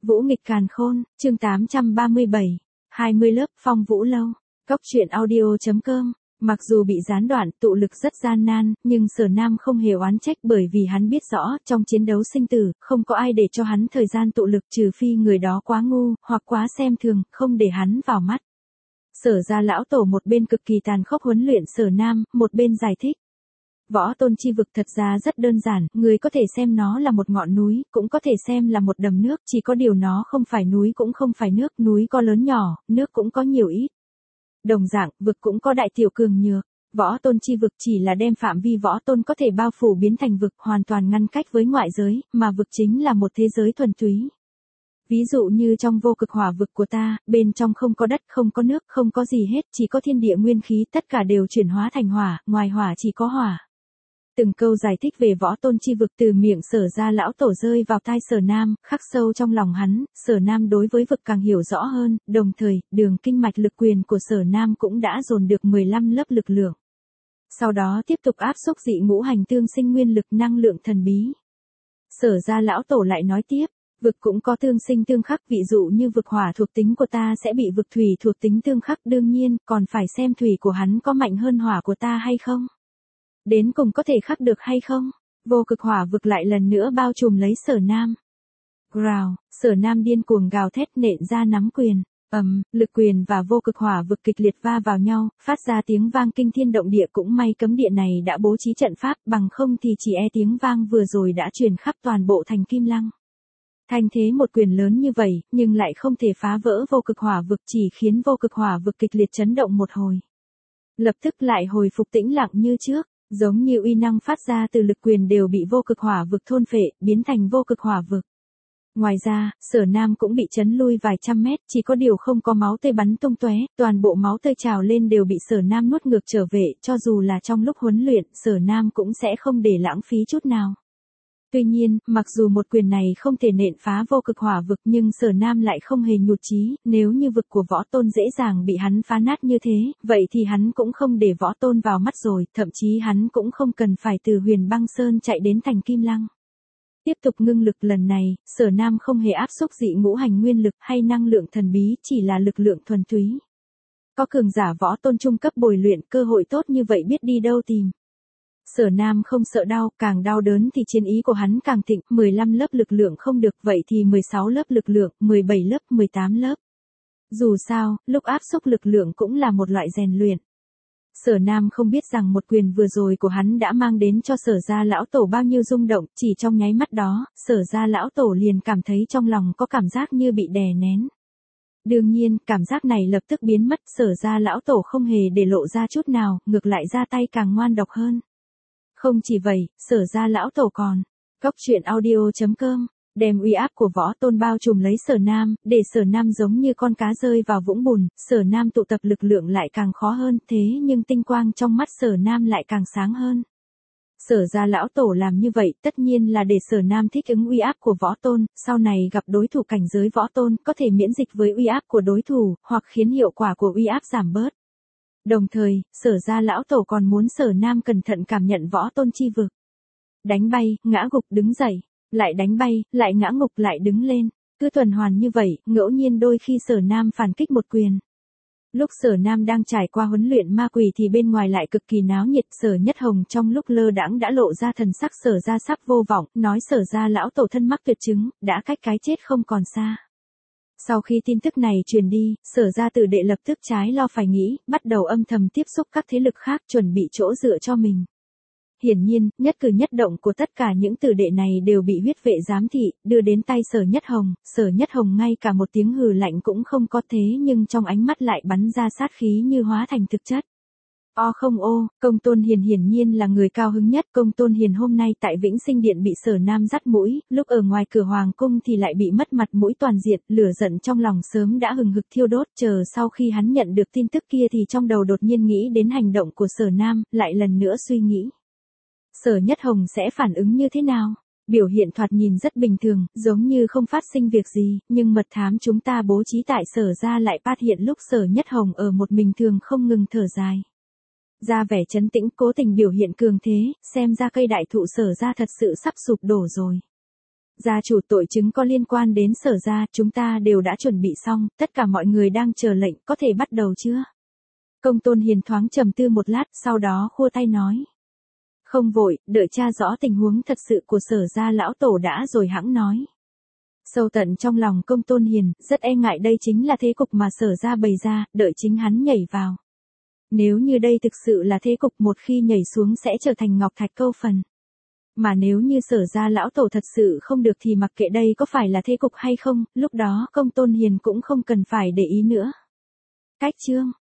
Vũ nghịch càn khôn, chương 837, 20 lớp phong vũ lâu. Cốc truyện audio.com. Mặc dù bị gián đoạn, tụ lực rất gian nan, nhưng Sở Nam không hề oán trách bởi vì hắn biết rõ, trong chiến đấu sinh tử, không có ai để cho hắn thời gian tụ lực trừ phi người đó quá ngu, hoặc quá xem thường, không để hắn vào mắt. Sở gia lão tổ một bên cực kỳ tàn khốc huấn luyện Sở Nam, một bên giải thích. Võ tôn chi vực thật ra rất đơn giản, người có thể xem nó là một ngọn núi, cũng có thể xem là một đầm nước, chỉ có điều nó không phải núi cũng không phải nước, núi có lớn nhỏ, nước cũng có nhiều ít. Đồng dạng, vực cũng có đại tiểu cường nhược, võ tôn chi vực chỉ là đem phạm vi võ tôn có thể bao phủ biến thành vực, hoàn toàn ngăn cách với ngoại giới, mà vực chính là một thế giới thuần túy. Ví dụ như trong vô cực hỏa vực của ta, bên trong không có đất, không có nước, không có gì hết, chỉ có thiên địa nguyên khí, tất cả đều chuyển hóa thành hỏa, ngoài hỏa chỉ có hỏa. Từng câu giải thích về võ tôn chi vực từ miệng Sở gia lão tổ rơi vào tai Sở Nam, khắc sâu trong lòng hắn, Sở Nam đối với vực càng hiểu rõ hơn, đồng thời, đường kinh mạch lực quyền của Sở Nam cũng đã dồn được 15 lớp lực lượng. Sau đó tiếp tục áp xúc dị ngũ hành tương sinh nguyên lực năng lượng thần bí. Sở gia lão tổ lại nói tiếp, vực cũng có tương sinh tương khắc, ví dụ như vực hỏa thuộc tính của ta sẽ bị vực thủy thuộc tính tương khắc, đương nhiên, còn phải xem thủy của hắn có mạnh hơn hỏa của ta hay không. Đến cùng có thể khắc được hay không? Vô cực hỏa vực lại lần nữa bao trùm lấy Sở Nam. Growl, Sở Nam điên cuồng gào thét nện ra nắm quyền. Lực quyền và vô cực hỏa vực kịch liệt va vào nhau, phát ra tiếng vang kinh thiên động địa, cũng may cấm địa này đã bố trí trận pháp, bằng không thì chỉ e tiếng vang vừa rồi đã truyền khắp toàn bộ thành Kim Lăng. Thanh thế một quyền lớn như vậy, nhưng lại không thể phá vỡ vô cực hỏa vực, chỉ khiến vô cực hỏa vực kịch liệt chấn động một hồi. Lập tức lại hồi phục tĩnh lặng như trước. Giống như uy năng phát ra từ lực quyền đều bị vô cực hỏa vực thôn phệ, biến thành vô cực hỏa vực. Ngoài ra, Sở Nam cũng bị chấn lui vài trăm mét, chỉ có điều không có máu tươi bắn tung tóe, toàn bộ máu tươi trào lên đều bị Sở Nam nuốt ngược trở về, cho dù là trong lúc huấn luyện, Sở Nam cũng sẽ không để lãng phí chút nào. Tuy nhiên, mặc dù một quyền này không thể nện phá vô cực hỏa vực, nhưng Sở Nam lại không hề nhụt chí, nếu như vực của võ tôn dễ dàng bị hắn phá nát như thế, vậy thì hắn cũng không để võ tôn vào mắt rồi, thậm chí hắn cũng không cần phải từ Huyền Băng Sơn chạy đến thành Kim Lăng. Tiếp tục ngưng lực lần này, Sở Nam không hề áp xúc dị ngũ hành nguyên lực hay năng lượng thần bí, chỉ là lực lượng thuần túy. Có cường giả võ tôn trung cấp bồi luyện, cơ hội tốt như vậy biết đi đâu tìm. Sở Nam không sợ đau, càng đau đớn thì chiến ý của hắn càng thịnh, 15 lớp lực lượng không được, vậy thì 16 lớp lực lượng, 17 lớp, 18 lớp. Dù sao, lúc áp xúc lực lượng cũng là một loại rèn luyện. Sở Nam không biết rằng một quyền vừa rồi của hắn đã mang đến cho Sở gia lão tổ bao nhiêu rung động, chỉ trong nháy mắt đó, Sở gia lão tổ liền cảm thấy trong lòng có cảm giác như bị đè nén. Đương nhiên, cảm giác này lập tức biến mất, Sở gia lão tổ không hề để lộ ra chút nào, ngược lại ra tay càng ngoan độc hơn. Không chỉ vậy, Sở gia lão tổ còn, cốc truyện audio.com, đem uy áp của võ tôn bao trùm lấy Sở Nam, để Sở Nam giống như con cá rơi vào vũng bùn, Sở Nam tụ tập lực lượng lại càng khó hơn, thế nhưng tinh quang trong mắt Sở Nam lại càng sáng hơn. Sở gia lão tổ làm như vậy tất nhiên là để Sở Nam thích ứng uy áp của võ tôn, sau này gặp đối thủ cảnh giới võ tôn, có thể miễn dịch với uy áp của đối thủ, hoặc khiến hiệu quả của uy áp giảm bớt. Đồng thời, Sở gia lão tổ còn muốn Sở Nam cẩn thận cảm nhận võ tôn chi vực. Đánh bay, ngã gục đứng dậy, lại đánh bay, lại ngã ngục lại đứng lên. Cứ tuần hoàn như vậy, ngẫu nhiên đôi khi Sở Nam phản kích một quyền. Lúc Sở Nam đang trải qua huấn luyện ma quỷ thì bên ngoài lại cực kỳ náo nhiệt, Sở Nhất Hồng trong lúc lơ đãng đã lộ ra thần sắc Sở gia sắp vô vọng, nói Sở gia lão tổ thân mắc tuyệt chứng, đã cách cái chết không còn xa. Sau khi tin tức này truyền đi, Sở gia tử đệ lập tức trái lo phải nghĩ, bắt đầu âm thầm tiếp xúc các thế lực khác, chuẩn bị chỗ dựa cho mình. Hiển nhiên, nhất cử nhất động của tất cả những tử đệ này đều bị huyết vệ giám thị, đưa đến tay Sở Nhất Hồng ngay cả một tiếng hừ lạnh cũng không có, thế nhưng trong ánh mắt lại bắn ra sát khí như hóa thành thực chất. Công Tôn Hiền hiển nhiên là người cao hứng nhất, Công Tôn Hiền hôm nay tại Vĩnh Sinh Điện bị Sở Nam dắt mũi, lúc ở ngoài cửa hoàng cung thì lại bị mất mặt mũi toàn diện, lửa giận trong lòng sớm đã hừng hực thiêu đốt, chờ sau khi hắn nhận được tin tức kia thì trong đầu đột nhiên nghĩ đến hành động của Sở Nam, lại lần nữa suy nghĩ. Sở Nhất Hồng sẽ phản ứng như thế nào? Biểu hiện thoạt nhìn rất bình thường, giống như không phát sinh việc gì, nhưng mật thám chúng ta bố trí tại Sở gia lại phát hiện lúc Sở Nhất Hồng ở một mình thường không ngừng thở dài. Ra vẻ trấn tĩnh, cố tình biểu hiện cường thế, xem ra cây đại thụ Sở gia thật sự sắp sụp đổ rồi. Gia chủ, tội chứng có liên quan đến Sở gia, chúng ta đều đã chuẩn bị xong, tất cả mọi người đang chờ lệnh, có thể bắt đầu chưa? Công Tôn Hiền thoáng trầm tư một lát, sau đó khua tay nói. Không vội, đợi tra rõ tình huống thật sự của Sở gia lão tổ đã rồi hẵng nói. Sâu tận trong lòng Công Tôn Hiền, rất e ngại đây chính là thế cục mà Sở gia bày ra, đợi chính hắn nhảy vào. Nếu như đây thực sự là thế cục, một khi nhảy xuống sẽ trở thành ngọc thạch câu phần. Mà nếu như Sở gia lão tổ thật sự không được thì mặc kệ đây có phải là thế cục hay không, lúc đó Công Tôn Hiền cũng không cần phải để ý nữa. Cách chương